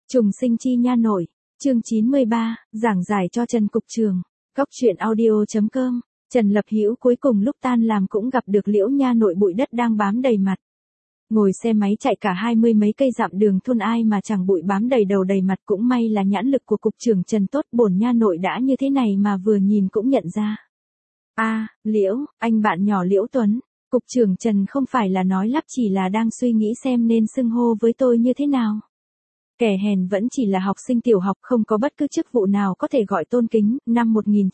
Trùng sinh chi nha nội, chương 93, giảng giải cho Trần Cục Trường. Góc truyện audio.com. Trần Lập Hữu cuối cùng lúc tan làm cũng gặp được Liễu nha nội bụi đất đang bám đầy mặt. Ngồi xe máy chạy cả 20 mấy cây dặm đường thôn ai mà chẳng bụi bám đầy đầu đầy mặt, cũng may là nhãn lực của Cục Trưởng Trần tốt, bổn nha nội đã như thế này mà vừa nhìn cũng nhận ra. Liễu, anh bạn nhỏ Liễu Tuấn. Cục Trưởng Trần không phải là nói lắp, chỉ là đang suy nghĩ xem nên xưng hô với tôi như thế nào. Kẻ hèn vẫn chỉ là học sinh tiểu học, không có bất cứ chức vụ nào có thể gọi tôn kính, năm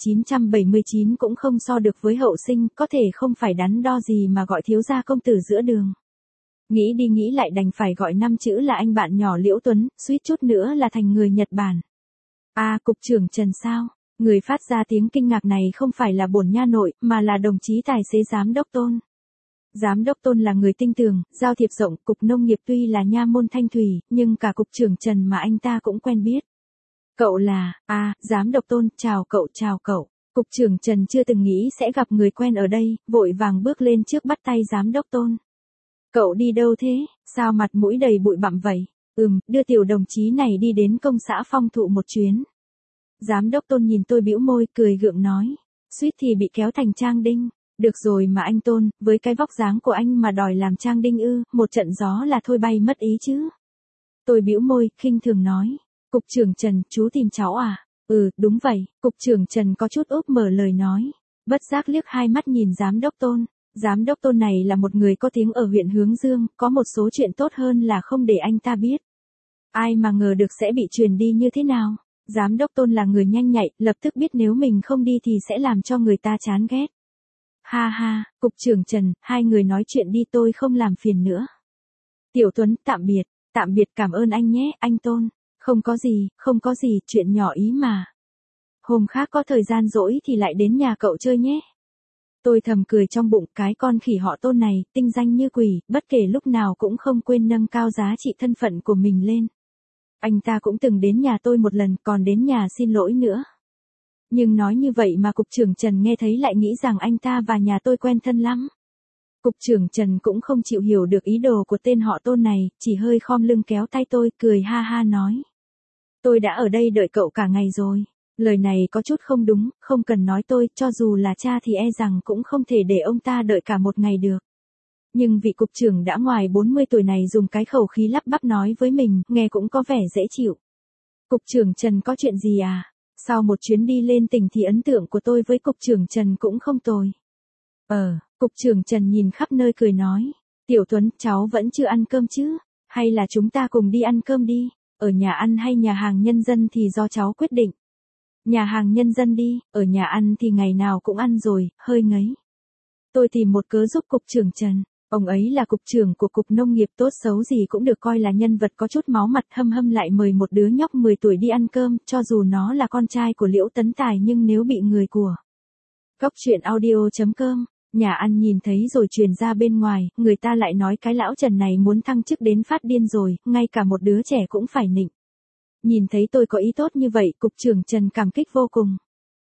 1979 cũng không so được với hậu sinh, có thể không phải đắn đo gì mà gọi thiếu gia công tử giữa đường. Nghĩ đi nghĩ lại đành phải gọi 5 chữ là anh bạn nhỏ Liễu Tuấn, suýt chút nữa là thành người Nhật Bản. Cục trưởng Trần sao? Người phát ra tiếng kinh ngạc này không phải là bổn nha nội, mà là đồng chí tài xế giám đốc Tôn. Giám đốc Tôn là người tinh tường, giao thiệp rộng, cục nông nghiệp tuy là nha môn Thanh Thủy, nhưng cả cục trưởng Trần mà anh ta cũng quen biết. Cậu là, giám đốc Tôn, chào cậu. Cục trưởng Trần chưa từng nghĩ sẽ gặp người quen ở đây, vội vàng bước lên trước bắt tay giám đốc Tôn. Cậu đi đâu thế, sao mặt mũi đầy bụi bặm vậy? Đưa tiểu đồng chí này đi đến công xã Phong Thụ một chuyến. Giám đốc Tôn nhìn tôi bĩu môi, cười gượng nói, suýt thì bị kéo thành Trang Đinh. Được rồi mà anh Tôn, với cái vóc dáng của anh mà đòi làm Trang Đinh ư, một trận gió là thôi bay mất ý chứ. Tôi bĩu môi, khinh thường nói, Cục trưởng Trần, chú tìm cháu à? Đúng vậy, Cục trưởng Trần có chút úp mở lời nói, bất giác liếc hai mắt nhìn giám đốc Tôn. Giám đốc Tôn này là một người có tiếng ở huyện Hướng Dương, có một số chuyện tốt hơn là không để anh ta biết. Ai mà ngờ được sẽ bị truyền đi như thế nào. Giám đốc Tôn là người nhanh nhạy, lập tức biết nếu mình không đi thì sẽ làm cho người ta chán ghét. Ha, Cục trưởng Trần, hai người nói chuyện đi, tôi không làm phiền nữa. Tiểu Tuấn, tạm biệt, cảm ơn anh nhé, anh Tôn. Không có gì, chuyện nhỏ ý mà. Hôm khác có thời gian rỗi thì lại đến nhà cậu chơi nhé. Tôi thầm cười trong bụng, cái con khỉ họ Tôn này, tinh danh như quỷ, bất kể lúc nào cũng không quên nâng cao giá trị thân phận của mình lên. Anh ta cũng từng đến nhà tôi một lần, còn đến nhà xin lỗi nữa. Nhưng nói như vậy mà Cục trưởng Trần nghe thấy lại nghĩ rằng anh ta và nhà tôi quen thân lắm. Cục trưởng Trần cũng không chịu hiểu được ý đồ của tên họ Tôn này, chỉ hơi khom lưng kéo tay tôi, cười ha nói. Tôi đã ở đây đợi cậu cả ngày rồi. Lời này có chút không đúng, không cần nói tôi, cho dù là cha thì e rằng cũng không thể để ông ta đợi cả một ngày được. Nhưng vị cục trưởng đã ngoài 40 tuổi này dùng cái khẩu khí lắp bắp nói với mình, nghe cũng có vẻ dễ chịu. Cục trưởng Trần có chuyện gì à? Sau một chuyến đi lên tỉnh thì ấn tượng của tôi với Cục trưởng Trần cũng không tồi. Cục trưởng Trần nhìn khắp nơi cười nói. Tiểu Tuấn, cháu vẫn chưa ăn cơm chứ? Hay là chúng ta cùng đi ăn cơm đi? Ở nhà ăn hay nhà hàng nhân dân thì do cháu quyết định. Nhà hàng nhân dân đi, ở nhà ăn thì ngày nào cũng ăn rồi, hơi ngấy. Tôi tìm một cớ giúp Cục trưởng Trần. Ông ấy là cục trưởng của Cục Nông nghiệp, tốt xấu gì cũng được coi là nhân vật có chút máu mặt, hâm lại mời một đứa nhóc 10 tuổi đi ăn cơm, cho dù nó là con trai của Liễu Tấn Tài, nhưng nếu bị người của Góc truyện audio.com, nhà ăn nhìn thấy rồi truyền ra bên ngoài, người ta lại nói cái lão Trần này muốn thăng chức đến phát điên rồi, ngay cả một đứa trẻ cũng phải nịnh. Nhìn thấy tôi có ý tốt như vậy, Cục trưởng Trần cảm kích vô cùng.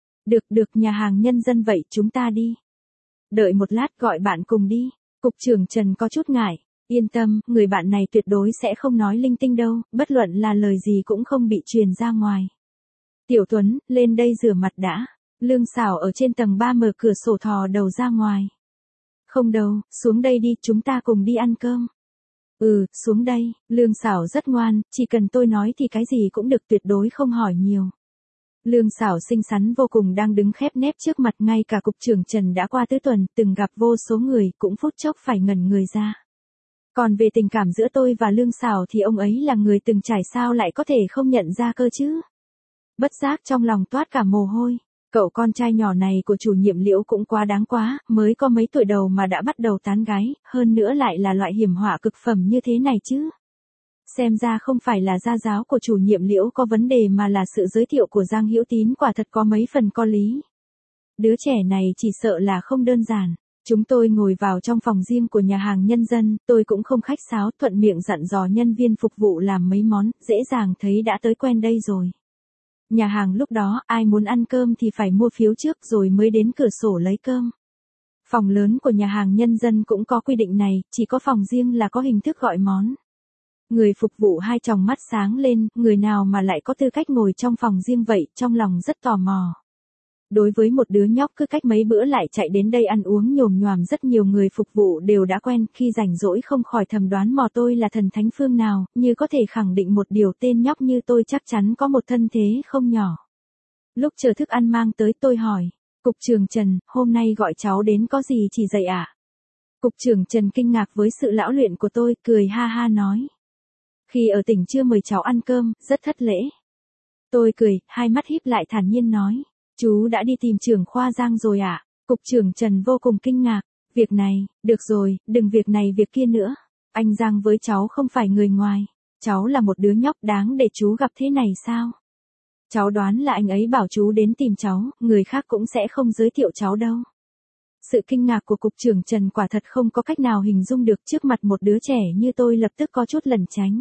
Được, nhà hàng nhân dân vậy, chúng ta đi. Đợi một lát, gọi bạn cùng đi. Cục trưởng Trần có chút ngại. Yên tâm, người bạn này tuyệt đối sẽ không nói linh tinh đâu, bất luận là lời gì cũng không bị truyền ra ngoài. Tiểu Tuấn, lên đây rửa mặt đã. Lương Xảo ở trên tầng 3 mở cửa sổ thò đầu ra ngoài. Không đâu, xuống đây đi, chúng ta cùng đi ăn cơm. Xuống đây. Lương Xảo rất ngoan, chỉ cần tôi nói thì cái gì cũng được, tuyệt đối không hỏi nhiều. Lương Xảo xinh xắn vô cùng đang đứng khép nép trước mặt, ngay cả Cục trưởng Trần đã qua tứ tuần, từng gặp vô số người, cũng phút chốc phải ngẩn người ra. Còn về tình cảm giữa tôi và Lương Xảo thì ông ấy là người từng trải, sao lại có thể không nhận ra cơ chứ? Bất giác trong lòng toát cả mồ hôi. Cậu con trai nhỏ này của chủ nhiệm Liễu cũng quá đáng quá, mới có mấy tuổi đầu mà đã bắt đầu tán gái, hơn nữa lại là loại hiểm họa cực phẩm như thế này chứ. Xem ra không phải là gia giáo của chủ nhiệm Liễu có vấn đề mà là sự giới thiệu của Giang Hữu Tín quả thật có mấy phần có lý. Đứa trẻ này chỉ sợ là không đơn giản. Chúng tôi ngồi vào trong phòng riêng của nhà hàng nhân dân, tôi cũng không khách sáo, thuận miệng dặn dò nhân viên phục vụ làm mấy món, dễ dàng thấy đã tới quen đây rồi. Nhà hàng lúc đó, ai muốn ăn cơm thì phải mua phiếu trước rồi mới đến cửa sổ lấy cơm. Phòng lớn của nhà hàng nhân dân cũng có quy định này, chỉ có phòng riêng là có hình thức gọi món. Người phục vụ hai tròng mắt sáng lên, người nào mà lại có tư cách ngồi trong phòng riêng vậy, trong lòng rất tò mò. Đối với một đứa nhóc cứ cách mấy bữa lại chạy đến đây ăn uống nhồm nhoàm, rất nhiều người phục vụ đều đã quen, khi rảnh rỗi không khỏi thầm đoán mò tôi là thần thánh phương nào, như có thể khẳng định một điều, tên nhóc như tôi chắc chắn có một thân thế không nhỏ. Lúc chờ thức ăn mang tới tôi hỏi, Cục trưởng Trần, hôm nay gọi cháu đến có gì chỉ dạy ạ? Cục trưởng Trần kinh ngạc với sự lão luyện của tôi, cười ha ha nói. Khi ở tỉnh chưa mời cháu ăn cơm, rất thất lễ. Tôi cười, hai mắt híp lại thản nhiên nói. Chú đã đi tìm trưởng khoa Giang rồi ạ? Cục trưởng Trần vô cùng kinh ngạc. Việc này, được rồi, đừng việc này việc kia nữa. Anh Giang với cháu không phải người ngoài. Cháu là một đứa nhóc đáng để chú gặp thế này sao? Cháu đoán là anh ấy bảo chú đến tìm cháu, người khác cũng sẽ không giới thiệu cháu đâu. Sự kinh ngạc của cục trưởng Trần quả thật không có cách nào hình dung được, trước mặt một đứa trẻ như tôi lập tức có chút lẩn tránh.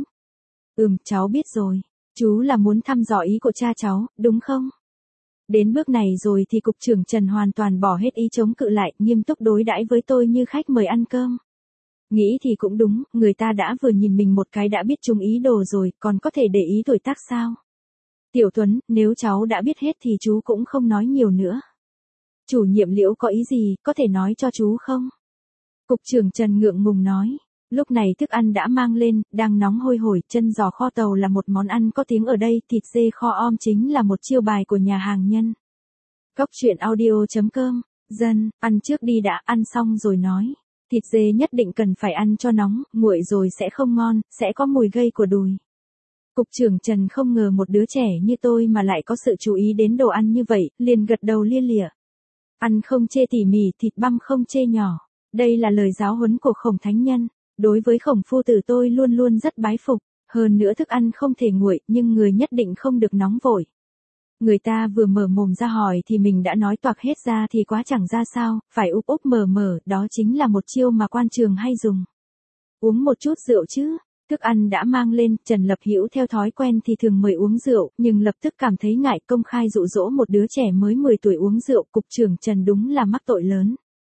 Cháu biết rồi. Chú là muốn thăm dò ý của cha cháu, đúng không? Đến bước này rồi thì cục trưởng Trần hoàn toàn bỏ hết ý chống cự lại, nghiêm túc đối đãi với tôi như khách mời ăn cơm. Nghĩ thì cũng đúng, người ta đã vừa nhìn mình một cái đã biết trúng ý đồ rồi, còn có thể để ý tuổi tác sao? Tiểu Tuấn, nếu cháu đã biết hết thì chú cũng không nói nhiều nữa. Chủ nhiệm Liễu có ý gì, có thể nói cho chú không? Cục trưởng Trần ngượng ngùng nói. Lúc này thức ăn đã mang lên, đang nóng hôi hổi, chân giò kho tàu là một món ăn có tiếng ở đây, thịt dê kho om chính là một chiêu bài của nhà hàng Nhân. Cóc truyện audio.com, dân, ăn trước đi đã, ăn xong rồi nói. Thịt dê nhất định cần phải ăn cho nóng, nguội rồi sẽ không ngon, sẽ có mùi gây của đùi. Cục trưởng Trần không ngờ một đứa trẻ như tôi mà lại có sự chú ý đến đồ ăn như vậy, liền gật đầu lia lịa. Ăn không chê tỉ mỉ, thịt băm không chê nhỏ. Đây là lời giáo huấn của Khổng Thánh Nhân. Đối với Khổng phu tử tôi luôn luôn rất bái phục, hơn nữa thức ăn không thể nguội, nhưng người nhất định không được nóng vội. Người ta vừa mở mồm ra hỏi thì mình đã nói toạc hết ra thì quá chẳng ra sao, phải úp úp mở mở, đó chính là một chiêu mà quan trường hay dùng. Uống một chút rượu chứ. Thức ăn đã mang lên, Trần Lập Hữu theo thói quen thì thường mời uống rượu, nhưng lập tức cảm thấy ngại công khai dụ dỗ một đứa trẻ mới 10 tuổi uống rượu, cục trưởng Trần đúng là mắc tội lớn.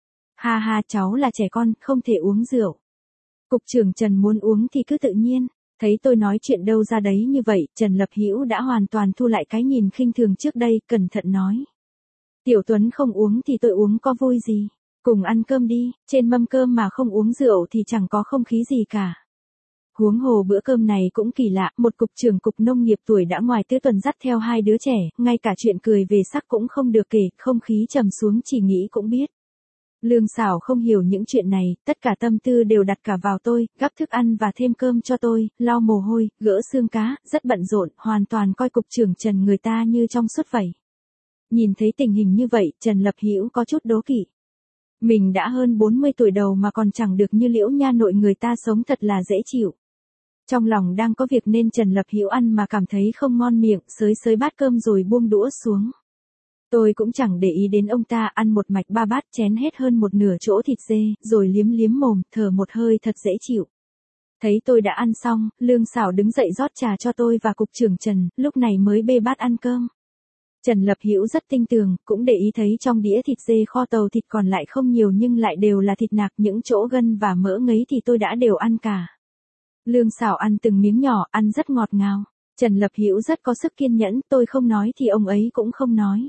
Ha ha, cháu là trẻ con, không thể uống rượu. Cục trưởng Trần muốn uống thì cứ tự nhiên, thấy tôi nói chuyện đâu ra đấy như vậy, Trần Lập Hữu đã hoàn toàn thu lại cái nhìn khinh thường trước đây, cẩn thận nói. Tiểu Tuấn không uống thì tôi uống có vui gì, cùng ăn cơm đi, trên mâm cơm mà không uống rượu thì chẳng có không khí gì cả. Huống hồ bữa cơm này cũng kỳ lạ, một cục trưởng cục nông nghiệp tuổi đã ngoài tứ tuần dắt theo hai đứa trẻ, ngay cả chuyện cười về sắc cũng không được kể, không khí trầm xuống chỉ nghĩ cũng biết. Lương Xảo không hiểu những chuyện này, tất cả tâm tư đều đặt cả vào tôi, gắp thức ăn và thêm cơm cho tôi, lau mồ hôi, gỡ xương cá, rất bận rộn, hoàn toàn coi cục trưởng Trần người ta như trong suốt vậy. Nhìn thấy tình hình như vậy, Trần Lập Hữu có chút đố kỵ. Mình đã hơn 40 tuổi đầu mà còn chẳng được như Liễu nha nội người ta sống thật là dễ chịu. Trong lòng đang có việc nên Trần Lập Hữu ăn mà cảm thấy không ngon miệng, xới xới bát cơm rồi buông đũa xuống. Tôi cũng chẳng để ý đến ông ta, ăn một mạch 3 bát chén hết hơn một nửa chỗ thịt dê, rồi liếm liếm mồm, thở một hơi thật dễ chịu. Thấy tôi đã ăn xong, Lương Xảo đứng dậy rót trà cho tôi và cục trưởng Trần, lúc này mới bê bát ăn cơm. Trần Lập Hữu rất tinh tường, cũng để ý thấy trong đĩa thịt dê kho tàu thịt còn lại không nhiều nhưng lại đều là thịt nạc, những chỗ gân và mỡ ngấy thì tôi đã đều ăn cả. Lương Xảo ăn từng miếng nhỏ, ăn rất ngọt ngào. Trần Lập Hữu rất có sức kiên nhẫn, tôi không nói thì ông ấy cũng không nói.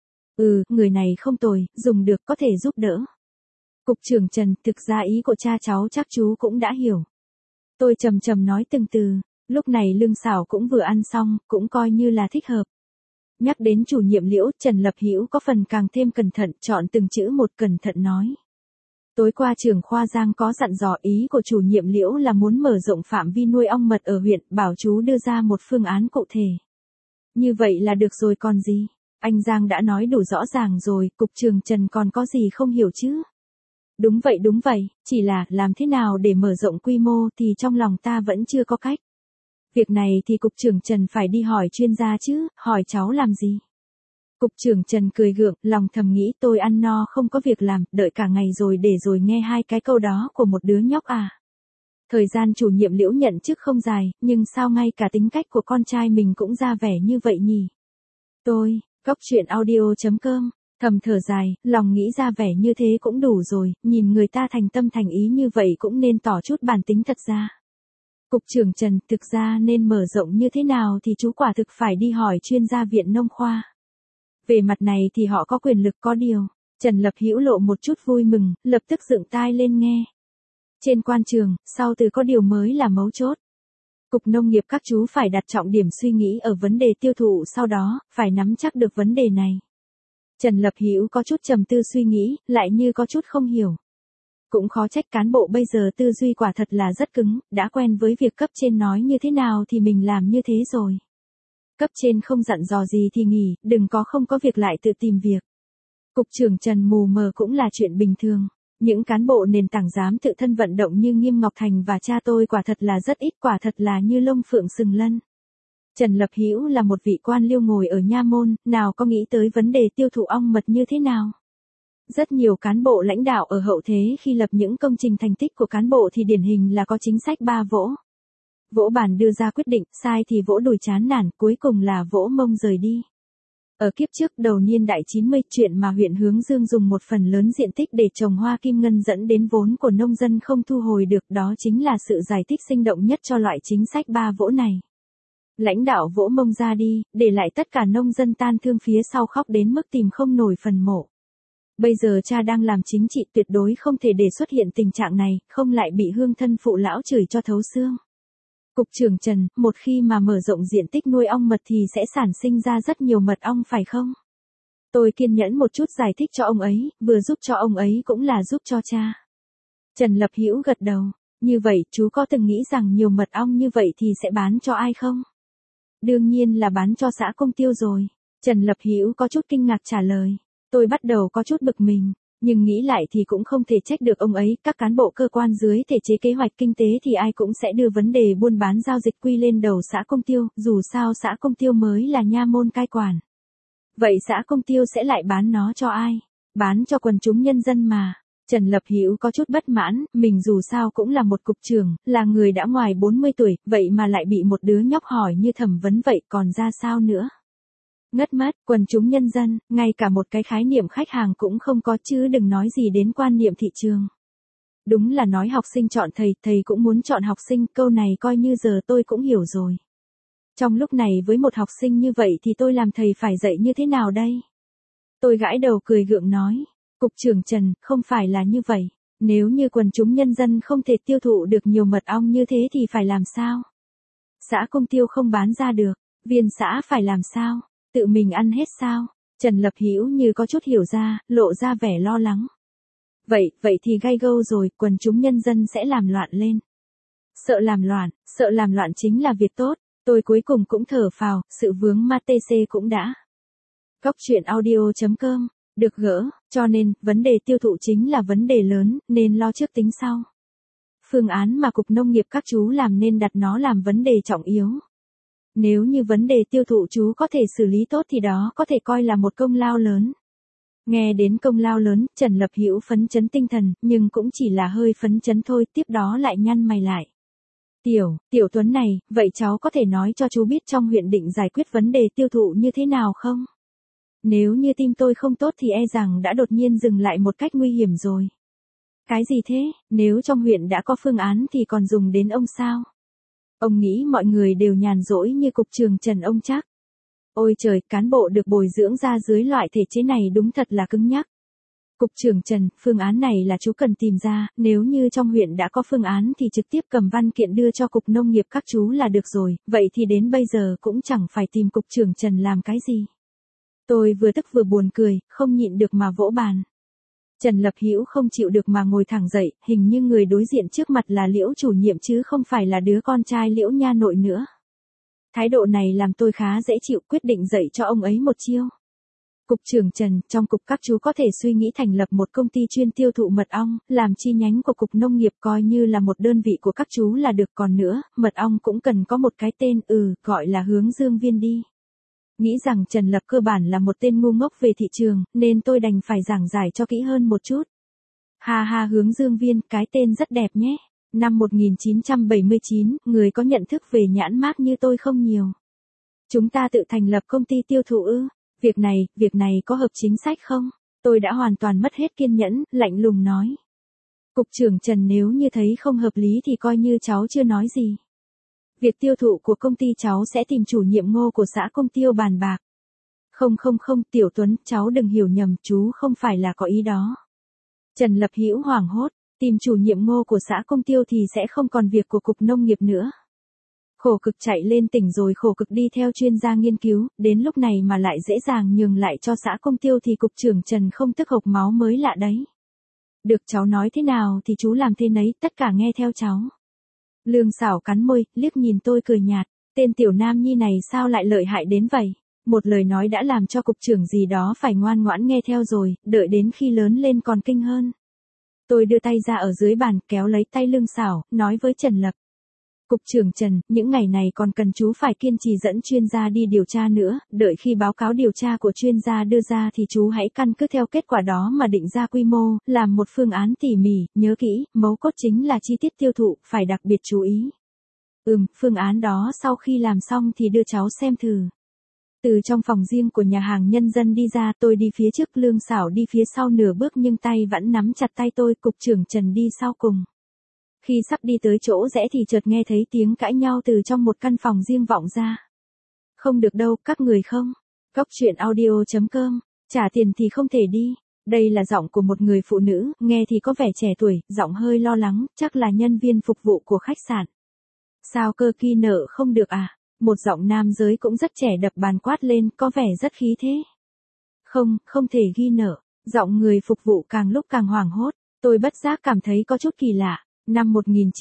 Người này không tồi, dùng được có thể giúp đỡ. Cục trưởng Trần, thực ra ý của cha cháu chắc chú cũng đã hiểu. Tôi trầm trầm nói từng từ, lúc này Lương Xảo cũng vừa ăn xong, cũng coi như là thích hợp. Nhắc đến chủ nhiệm Liễu, Trần Lập Hữu có phần càng thêm cẩn thận, chọn từng chữ một cẩn thận nói. Tối qua trưởng khoa Giang có dặn dò, ý của chủ nhiệm Liễu là muốn mở rộng phạm vi nuôi ong mật ở huyện, bảo chú đưa ra một phương án cụ thể. Như vậy là được rồi còn gì? Anh Giang đã nói đủ rõ ràng rồi, cục trưởng Trần còn có gì không hiểu chứ? Đúng vậy, chỉ là làm thế nào để mở rộng quy mô thì trong lòng ta vẫn chưa có cách. Việc này thì cục trưởng Trần phải đi hỏi chuyên gia chứ, hỏi cháu làm gì? Cục trưởng Trần cười gượng, lòng thầm nghĩ tôi ăn no không có việc làm, đợi cả ngày rồi để rồi nghe hai cái câu đó của một đứa nhóc à. Thời gian chủ nhiệm Liễu nhận chức không dài, nhưng sao ngay cả tính cách của con trai mình cũng ra vẻ như vậy nhỉ? Cóc truyện audio.com, thầm thở dài, lòng nghĩ ra vẻ như thế cũng đủ rồi, nhìn người ta thành tâm thành ý như vậy cũng nên tỏ chút bản tính thật ra. Cục trưởng Trần, thực ra nên mở rộng như thế nào thì chú quả thực phải đi hỏi chuyên gia viện nông khoa. Về mặt này thì họ có quyền lực có điều. Trần Lập Hữu lộ một chút vui mừng, lập tức dựng tai lên nghe. Trên quan trường, sau từ có điều mới là mấu chốt. Cục Nông nghiệp các chú phải đặt trọng điểm suy nghĩ ở vấn đề tiêu thụ, sau đó, phải nắm chắc được vấn đề này. Trần Lập Hữu có chút trầm tư suy nghĩ, lại như có chút không hiểu. Cũng khó trách cán bộ bây giờ tư duy quả thật là rất cứng, đã quen với việc cấp trên nói như thế nào thì mình làm như thế rồi. Cấp trên không dặn dò gì thì nghỉ, đừng có không có việc lại tự tìm việc. Cục trưởng Trần mù mờ cũng là chuyện bình thường. Những cán bộ nền tảng dám tự thân vận động như Nghiêm Ngọc Thành và cha tôi quả thật là rất ít, quả thật là như lông phượng sừng lân. Trần Lập Hữu là một vị quan liêu ngồi ở nha môn, nào có nghĩ tới vấn đề tiêu thụ ong mật như thế nào. Rất nhiều cán bộ lãnh đạo ở hậu thế khi lập những công trình thành tích của cán bộ thì điển hình là có chính sách ba vỗ. Vỗ bàn đưa ra quyết định, sai thì vỗ đùi chán nản, cuối cùng là vỗ mông rời đi. Ở kiếp trước đầu niên đại 90, chuyện mà huyện Hướng Dương dùng một phần lớn diện tích để trồng hoa kim ngân dẫn đến vốn của nông dân không thu hồi được, đó chính là sự giải thích sinh động nhất cho loại chính sách ba vỗ này. Lãnh đạo vỗ mông ra đi, để lại tất cả nông dân tan thương phía sau khóc đến mức tìm không nổi phần mộ. Bây giờ cha đang làm chính trị, tuyệt đối không thể để xuất hiện tình trạng này, không lại bị hương thân phụ lão chửi cho thấu xương. Cục trưởng Trần, một khi mà mở rộng diện tích nuôi ong mật thì sẽ sản sinh ra rất nhiều mật ong phải không? Tôi kiên nhẫn một chút giải thích cho ông ấy, vừa giúp cho ông ấy cũng là giúp cho cha. Trần Lập Hữu gật đầu, như vậy chú có từng nghĩ rằng nhiều mật ong như vậy thì sẽ bán cho ai không? Đương nhiên là bán cho xã Công Tiêu rồi. Trần Lập Hữu có chút kinh ngạc trả lời. Tôi bắt đầu có chút bực mình, nhưng nghĩ lại thì cũng không thể trách được ông ấy, các cán bộ cơ quan dưới thể chế kế hoạch kinh tế thì ai cũng sẽ đưa vấn đề buôn bán giao dịch quy lên đầu xã Công Tiêu, dù sao xã Công Tiêu mới là nha môn cai quản. Vậy xã Công Tiêu sẽ lại bán nó cho ai? Bán cho quần chúng nhân dân mà. Trần Lập Hữu có chút bất mãn, mình dù sao cũng là một cục trưởng, là người đã ngoài 40 tuổi, vậy mà lại bị một đứa nhóc hỏi như thẩm vấn vậy, còn ra sao nữa? Ngất mất, quần chúng nhân dân, ngay cả một cái khái niệm khách hàng cũng không có, chứ đừng nói gì đến quan niệm thị trường. Đúng là nói học sinh chọn thầy, thầy cũng muốn chọn học sinh, câu này coi như giờ tôi cũng hiểu rồi. Trong lúc này với một học sinh như vậy thì tôi làm thầy phải dạy như thế nào đây? Tôi gãi đầu cười gượng nói, Cục trưởng Trần, không phải là như vậy. Nếu như quần chúng nhân dân không thể tiêu thụ được nhiều mật ong như thế thì phải làm sao? Xã Công Tiêu không bán ra được, viên xã phải làm sao? Tự mình ăn hết sao? Trần Lập Hữu như có chút hiểu ra, lộ ra vẻ lo lắng. Vậy thì gay go rồi, quần chúng nhân dân sẽ làm loạn lên. Sợ làm loạn chính là việc tốt, tôi cuối cùng cũng thở phào, sự vướng ma TC cũng đã. Góc chuyện audio.com, được gỡ, cho nên, vấn đề tiêu thụ chính là vấn đề lớn, nên lo trước tính sau. Phương án mà Cục Nông nghiệp các chú làm nên đặt nó làm vấn đề trọng yếu. Nếu như vấn đề tiêu thụ chú có thể xử lý tốt thì đó có thể coi là một công lao lớn. Nghe đến công lao lớn, Trần Lập Hữu phấn chấn tinh thần, nhưng cũng chỉ là hơi phấn chấn thôi, tiếp đó lại nhăn mày lại. Tiểu Tuấn này, vậy cháu có thể nói cho chú biết trong huyện định giải quyết vấn đề tiêu thụ như thế nào không? Nếu như tim tôi không tốt thì e rằng đã đột nhiên dừng lại một cách nguy hiểm rồi. Cái gì thế, nếu trong huyện đã có phương án thì còn dùng đến ông sao? Ông nghĩ mọi người đều nhàn rỗi như cục trưởng Trần ông chắc. Ôi trời, cán bộ được bồi dưỡng ra dưới loại thể chế này đúng thật là cứng nhắc. Cục trưởng Trần, phương án này là chú cần tìm ra, nếu như trong huyện đã có phương án thì trực tiếp cầm văn kiện đưa cho Cục Nông nghiệp các chú là được rồi, vậy thì đến bây giờ cũng chẳng phải tìm Cục trưởng Trần làm cái gì. Tôi vừa tức vừa buồn cười, không nhịn được mà vỗ bàn. Trần Lập Hữu không chịu được mà ngồi thẳng dậy, hình như người đối diện trước mặt là Liễu chủ nhiệm chứ không phải là đứa con trai Liễu nha nội nữa. Thái độ này làm tôi khá dễ chịu, quyết định dạy cho ông ấy một chiêu. Cục trưởng Trần, trong cục các chú có thể suy nghĩ thành lập một công ty chuyên tiêu thụ mật ong, làm chi nhánh của Cục Nông nghiệp coi như là một đơn vị của các chú là được, còn nữa, mật ong cũng cần có một cái tên, gọi là Hướng Dương Viên đi. Nghĩ rằng Trần Lập cơ bản là một tên ngu ngốc về thị trường, nên tôi đành phải giảng giải cho kỹ hơn một chút. Ha, Hướng Dương Viên, cái tên rất đẹp nhé. Năm 1979, người có nhận thức về nhãn mác như tôi không nhiều. Chúng ta tự thành lập công ty tiêu thụ ư? Việc này có hợp chính sách không? Tôi đã hoàn toàn mất hết kiên nhẫn, lạnh lùng nói. Cục trưởng Trần, nếu như thấy không hợp lý thì coi như cháu chưa nói gì. Việc tiêu thụ của công ty cháu sẽ tìm chủ nhiệm Ngô của xã Công Tiêu bàn bạc. Không không không, Tiểu Tuấn, cháu đừng hiểu nhầm, chú không phải là có ý đó. Trần Lập Hữu hoảng hốt, tìm chủ nhiệm Ngô của xã Công Tiêu thì sẽ không còn việc của Cục Nông nghiệp nữa. Khổ cực chạy lên tỉnh rồi khổ cực đi theo chuyên gia nghiên cứu, đến lúc này mà lại dễ dàng nhường lại cho xã Công Tiêu thì cục trưởng Trần không tức hộc máu mới lạ đấy. Được, cháu nói thế nào thì chú làm thế nấy, tất cả nghe theo cháu. Lương Sảo cắn môi, liếc nhìn tôi cười nhạt, tên tiểu nam nhi này sao lại lợi hại đến vậy? Một lời nói đã làm cho cục trưởng gì đó phải ngoan ngoãn nghe theo rồi, đợi đến khi lớn lên còn kinh hơn. Tôi đưa tay ra ở dưới bàn, kéo lấy tay Lương Sảo, nói với Trần Lập. Cục trưởng Trần, những ngày này còn cần chú phải kiên trì dẫn chuyên gia đi điều tra nữa, đợi khi báo cáo điều tra của chuyên gia đưa ra thì chú hãy căn cứ theo kết quả đó mà định ra quy mô, làm một phương án tỉ mỉ, nhớ kỹ, mấu cốt chính là chi tiết tiêu thụ, phải đặc biệt chú ý. Phương án đó sau khi làm xong thì đưa cháu xem thử. Từ trong phòng riêng của nhà hàng Nhân Dân đi ra, tôi đi phía trước, Lương Sảo đi phía sau nửa bước nhưng tay vẫn nắm chặt tay tôi, cục trưởng Trần đi sau cùng. Khi sắp đi tới chỗ rẽ thì chợt nghe thấy tiếng cãi nhau từ trong một căn phòng riêng vọng ra. Không được đâu, các người không. Goctruyện.audio.com, trả tiền thì không thể đi. Đây là giọng của một người phụ nữ, nghe thì có vẻ trẻ tuổi, giọng hơi lo lắng, chắc là nhân viên phục vụ của khách sạn. Sao cơ, ghi nợ không được à? Một giọng nam giới cũng rất trẻ đập bàn quát lên, có vẻ rất khí thế. Không, không thể ghi nợ. Giọng người phục vụ càng lúc càng hoảng hốt, tôi bất giác cảm thấy có chút kỳ lạ. Năm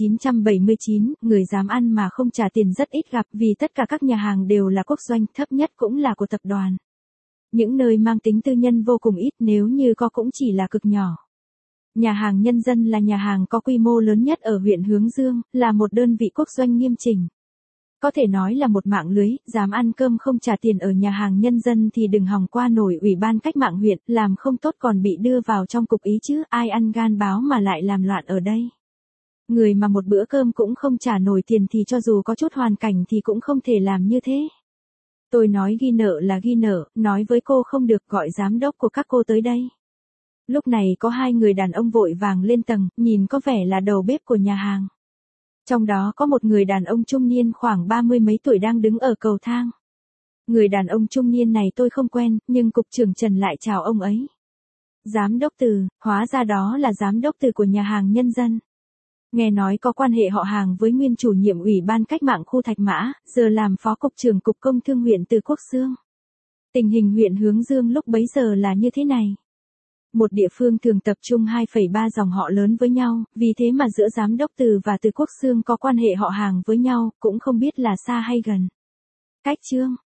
1979, người dám ăn mà không trả tiền rất ít gặp vì tất cả các nhà hàng đều là quốc doanh, thấp nhất cũng là của tập đoàn. Những nơi mang tính tư nhân vô cùng ít, nếu như có cũng chỉ là cực nhỏ. Nhà hàng Nhân Dân là nhà hàng có quy mô lớn nhất ở huyện Hướng Dương, là một đơn vị quốc doanh nghiêm chỉnh. Có thể nói là một mạng lưới, dám ăn cơm không trả tiền ở nhà hàng Nhân Dân thì đừng hòng qua nổi Ủy ban Cách mạng huyện, làm không tốt còn bị đưa vào trong cục ý chứ, ai ăn gan báo mà lại làm loạn ở đây. Người mà một bữa cơm cũng không trả nổi tiền thì cho dù có chút hoàn cảnh thì cũng không thể làm như thế. Tôi nói ghi nợ là ghi nợ, nói với cô không được, gọi giám đốc của các cô tới đây. Lúc này có hai người đàn ông vội vàng lên tầng, nhìn có vẻ là đầu bếp của nhà hàng. Trong đó có một người đàn ông trung niên khoảng 30 mấy tuổi đang đứng ở cầu thang. Người đàn ông trung niên này tôi không quen, nhưng cục trưởng Trần lại chào ông ấy. Giám đốc Từ, hóa ra đó là giám đốc Từ của nhà hàng Nhân Dân. Nghe nói có quan hệ họ hàng với nguyên chủ nhiệm Ủy ban Cách mạng khu Thạch Mã, giờ làm phó cục trưởng cục công thương huyện Từ Quốc Xương. Tình hình huyện Hướng Dương lúc bấy giờ là như thế này. Một địa phương thường tập trung 2,3 dòng họ lớn với nhau, vì thế mà giữa giám đốc Từ và Từ Quốc Xương có quan hệ họ hàng với nhau, cũng không biết là xa hay gần. Cách chương